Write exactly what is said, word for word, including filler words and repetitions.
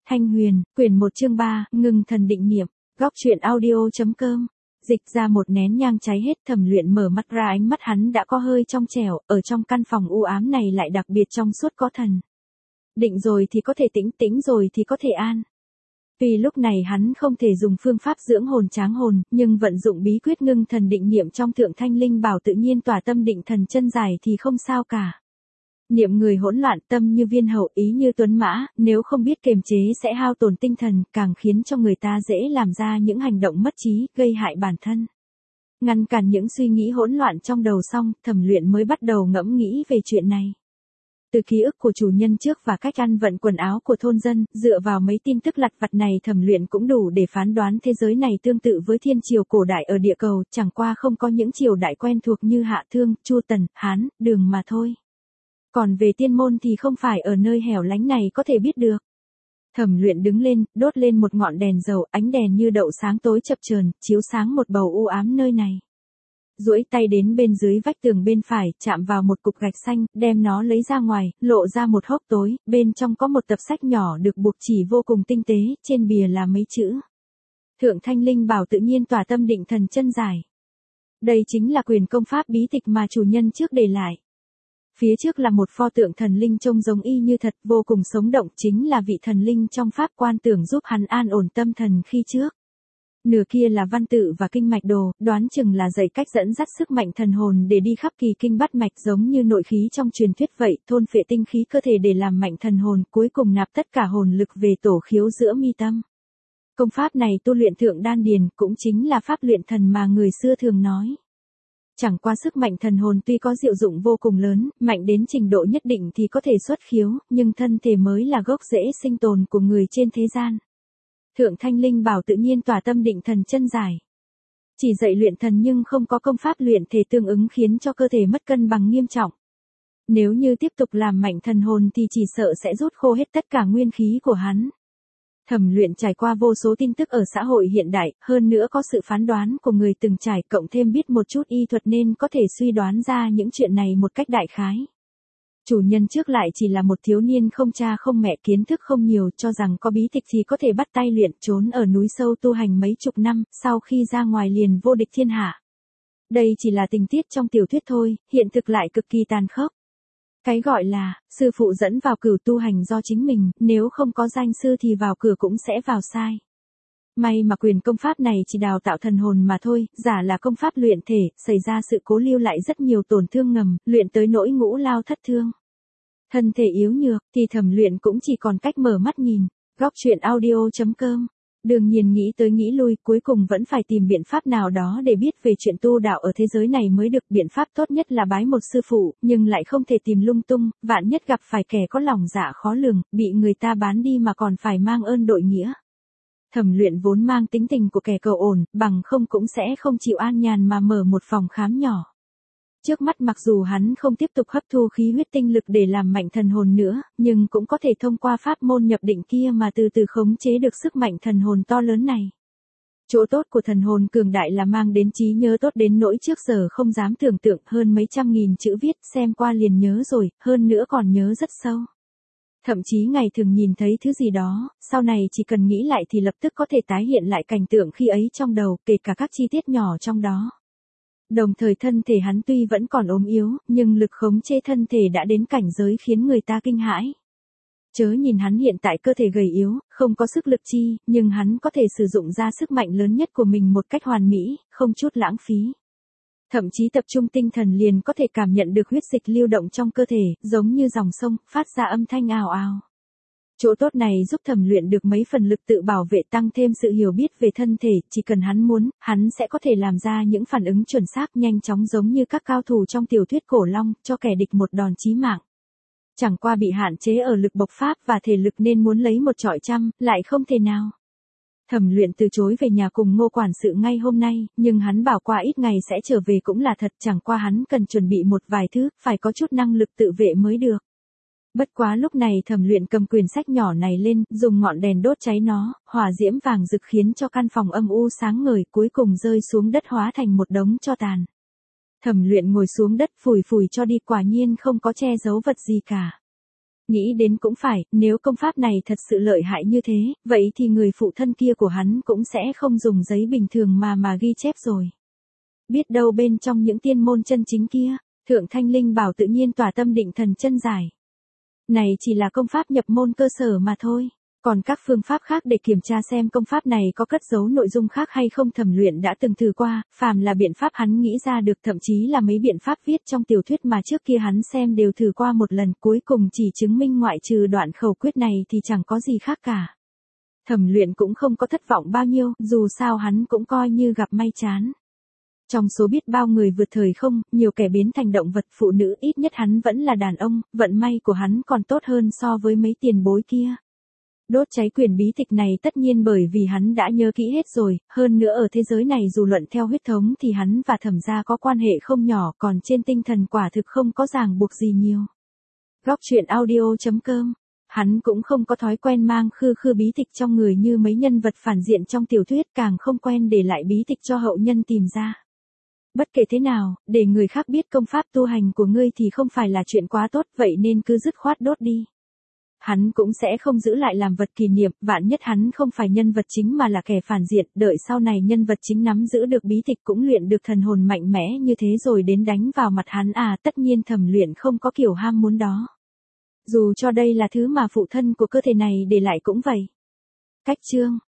Thanh Huyền, quyển một chương ba, ngưng thần định niệm, góc truyện audio.com. Dịch ra một nén nhang cháy hết. Thẩm Luyện mở mắt ra, ánh mắt hắn đã có hơi trong trẻo, ở trong căn phòng u ám này lại đặc biệt trong suốt có thần. Định rồi thì có thể tĩnh, tĩnh rồi thì có thể an. Vì lúc này hắn không thể dùng phương pháp dưỡng hồn tráng hồn, nhưng vận dụng bí quyết ngưng thần định niệm trong Thượng Thanh Linh Bảo tự nhiên tỏa tâm định thần chân dài thì không sao cả. Niệm người hỗn loạn, tâm như viên hậu, ý như tuấn mã, nếu không biết kiềm chế sẽ hao tổn tinh thần, càng khiến cho người ta dễ làm ra những hành động mất trí, gây hại bản thân. Ngăn cản những suy nghĩ hỗn loạn trong đầu xong, Thẩm Luyện mới bắt đầu ngẫm nghĩ về chuyện này. Từ ký ức của chủ nhân trước và cách ăn vận quần áo của thôn dân, dựa vào mấy tin tức lặt vặt này Thẩm Luyện cũng đủ để phán đoán thế giới này tương tự với thiên triều cổ đại ở địa cầu, chẳng qua không có những triều đại quen thuộc như Hạ Thương, Chu Tần, Hán, Đường mà thôi. Còn về tiên môn thì không phải ở nơi hẻo lánh này có thể biết được. Thẩm Luyện đứng lên, đốt lên một ngọn đèn dầu, ánh đèn như đậu sáng tối chập chờn, chiếu sáng một bầu u ám nơi này. Duỗi tay đến bên dưới vách tường bên phải, chạm vào một cục gạch xanh, đem nó lấy ra ngoài, lộ ra một hốc tối, bên trong có một tập sách nhỏ được buộc chỉ vô cùng tinh tế, trên bìa là mấy chữ. Thượng Thanh Linh Bảo tự nhiên tỏa tâm định thần chân giải. Đây chính là quyền công pháp bí tịch mà chủ nhân trước để lại. Phía trước là một pho tượng thần linh trông giống y như thật, vô cùng sống động, chính là vị thần linh trong pháp quan tưởng giúp hắn an ổn tâm thần khi trước. Nửa kia là văn tự và kinh mạch đồ, đoán chừng là dạy cách dẫn dắt sức mạnh thần hồn để đi khắp kỳ kinh bát mạch, giống như nội khí trong truyền thuyết vậy, thôn phệ tinh khí cơ thể để làm mạnh thần hồn, cuối cùng nạp tất cả hồn lực về tổ khiếu giữa mi tâm. Công pháp này tu luyện thượng đan điền, cũng chính là pháp luyện thần mà người xưa thường nói. Chẳng qua sức mạnh thần hồn tuy có diệu dụng vô cùng lớn, mạnh đến trình độ nhất định thì có thể xuất khiếu, nhưng thân thể mới là gốc rễ sinh tồn của người trên thế gian. Thượng Thanh Linh Bảo tự nhiên tỏa tâm định thần chân giải. Chỉ dạy luyện thần nhưng không có công pháp luyện thể tương ứng, khiến cho cơ thể mất cân bằng nghiêm trọng. Nếu như tiếp tục làm mạnh thần hồn thì chỉ sợ sẽ rút khô hết tất cả nguyên khí của hắn. Thẩm Luyện trải qua vô số tin tức ở xã hội hiện đại, hơn nữa có sự phán đoán của người từng trải, cộng thêm biết một chút y thuật nên có thể suy đoán ra những chuyện này một cách đại khái. Chủ nhân trước lại chỉ là một thiếu niên không cha không mẹ, kiến thức không nhiều, cho rằng có bí tịch thì có thể bắt tay luyện, trốn ở núi sâu tu hành mấy chục năm, sau khi ra ngoài liền vô địch thiên hạ. Đây chỉ là tình tiết trong tiểu thuyết thôi, hiện thực lại cực kỳ tàn khốc. Cái gọi là, sư phụ dẫn vào cửu tu hành do chính mình, nếu không có danh sư thì vào cửa cũng sẽ vào sai. May mà quyền công pháp này chỉ đào tạo thần hồn mà thôi, giả là công pháp luyện thể, xảy ra sự cố lưu lại rất nhiều tổn thương ngầm, luyện tới nỗi ngũ lao thất thương. Thân thể yếu nhược, thì Thẩm Luyện cũng chỉ còn cách mở mắt nhìn. Góc truyện audio.com. Đương nhiên nghĩ tới nghĩ lui, cuối cùng vẫn phải tìm biện pháp nào đó để biết về chuyện tu đạo ở thế giới này mới được. Biện pháp tốt nhất là bái một sư phụ, nhưng lại không thể tìm lung tung, vạn nhất gặp phải kẻ có lòng dạ khó lường, bị người ta bán đi mà còn phải mang ơn đội nghĩa. Thẩm Luyện vốn mang tính tình của kẻ cầu ổn, bằng không cũng sẽ không chịu an nhàn mà mở một phòng khám nhỏ. Trước mắt mặc dù hắn không tiếp tục hấp thu khí huyết tinh lực để làm mạnh thần hồn nữa, nhưng cũng có thể thông qua pháp môn nhập định kia mà từ từ khống chế được sức mạnh thần hồn to lớn này. Chỗ tốt của thần hồn cường đại là mang đến trí nhớ tốt đến nỗi trước giờ không dám tưởng tượng, hơn mấy trăm nghìn chữ viết xem qua liền nhớ rồi, hơn nữa còn nhớ rất sâu. Thậm chí ngày thường nhìn thấy thứ gì đó, sau này chỉ cần nghĩ lại thì lập tức có thể tái hiện lại cảnh tượng khi ấy trong đầu, kể cả các chi tiết nhỏ trong đó. Đồng thời thân thể hắn tuy vẫn còn ốm yếu, nhưng lực khống chế thân thể đã đến cảnh giới khiến người ta kinh hãi. Chớ nhìn hắn hiện tại cơ thể gầy yếu, không có sức lực chi, nhưng hắn có thể sử dụng ra sức mạnh lớn nhất của mình một cách hoàn mỹ, không chút lãng phí. Thậm chí tập trung tinh thần liền có thể cảm nhận được huyết dịch lưu động trong cơ thể, giống như dòng sông, phát ra âm thanh ào ào. Chỗ tốt này giúp Thẩm Luyện được mấy phần lực tự bảo vệ, tăng thêm sự hiểu biết về thân thể, chỉ cần hắn muốn, hắn sẽ có thể làm ra những phản ứng chuẩn xác nhanh chóng giống như các cao thủ trong tiểu thuyết cổ long, cho kẻ địch một đòn chí mạng. Chẳng qua bị hạn chế ở lực bộc phát và thể lực nên muốn lấy một trọi trăm, lại không thể nào. Thẩm Luyện từ chối về nhà cùng Ngô quản sự ngay hôm nay, nhưng hắn bảo qua ít ngày sẽ trở về cũng là thật, chẳng qua hắn cần chuẩn bị một vài thứ, phải có chút năng lực tự vệ mới được. Bất quá lúc này Thẩm Luyện cầm quyển sách nhỏ này lên, dùng ngọn đèn đốt cháy nó, hỏa diễm vàng rực khiến cho căn phòng âm u sáng ngời, cuối cùng rơi xuống đất hóa thành một đống tro tàn. Thẩm Luyện ngồi xuống đất phủi phủi cho đi, quả nhiên không có che giấu vật gì cả. Nghĩ đến cũng phải, nếu công pháp này thật sự lợi hại như thế, vậy thì người phụ thân kia của hắn cũng sẽ không dùng giấy bình thường mà mà ghi chép rồi. Biết đâu bên trong những tiên môn chân chính kia, Thượng Thanh Linh Bảo tự nhiên tỏa tâm định thần chân giải. Này chỉ là công pháp nhập môn cơ sở mà thôi. Còn các phương pháp khác để kiểm tra xem công pháp này có cất giấu nội dung khác hay không Thẩm Luyện đã từng thử qua, phàm là biện pháp hắn nghĩ ra được, thậm chí là mấy biện pháp viết trong tiểu thuyết mà trước kia hắn xem đều thử qua một lần, cuối cùng chỉ chứng minh ngoại trừ đoạn khẩu quyết này thì chẳng có gì khác cả. Thẩm Luyện cũng không có thất vọng bao nhiêu, dù sao hắn cũng coi như gặp may chán. Trong số biết bao người vượt thời không, nhiều kẻ biến thành động vật, phụ nữ, ít nhất hắn vẫn là đàn ông, vận may của hắn còn tốt hơn so với mấy tiền bối kia. Đốt cháy quyển bí tịch này tất nhiên bởi vì hắn đã nhớ kỹ hết rồi, hơn nữa ở thế giới này dù luận theo huyết thống thì hắn và Thẩm gia có quan hệ không nhỏ, còn trên tinh thần quả thực không có ràng buộc gì nhiều. Góc truyện audio chấm com. Hắn cũng không có thói quen mang khư khư bí tịch trong người như mấy nhân vật phản diện trong tiểu thuyết, càng không quen để lại bí tịch cho hậu nhân tìm ra. Bất kể thế nào, để người khác biết công pháp tu hành của ngươi thì không phải là chuyện quá tốt, vậy nên cứ dứt khoát đốt đi. Hắn cũng sẽ không giữ lại làm vật kỷ niệm, vạn nhất hắn không phải nhân vật chính mà là kẻ phản diện, đợi sau này nhân vật chính nắm giữ được bí tịch cũng luyện được thần hồn mạnh mẽ như thế rồi đến đánh vào mặt hắn à, tất nhiên Thẩm Luyện không có kiểu ham muốn đó. Dù cho đây là thứ mà phụ thân của cơ thể này để lại cũng vậy. Cách chương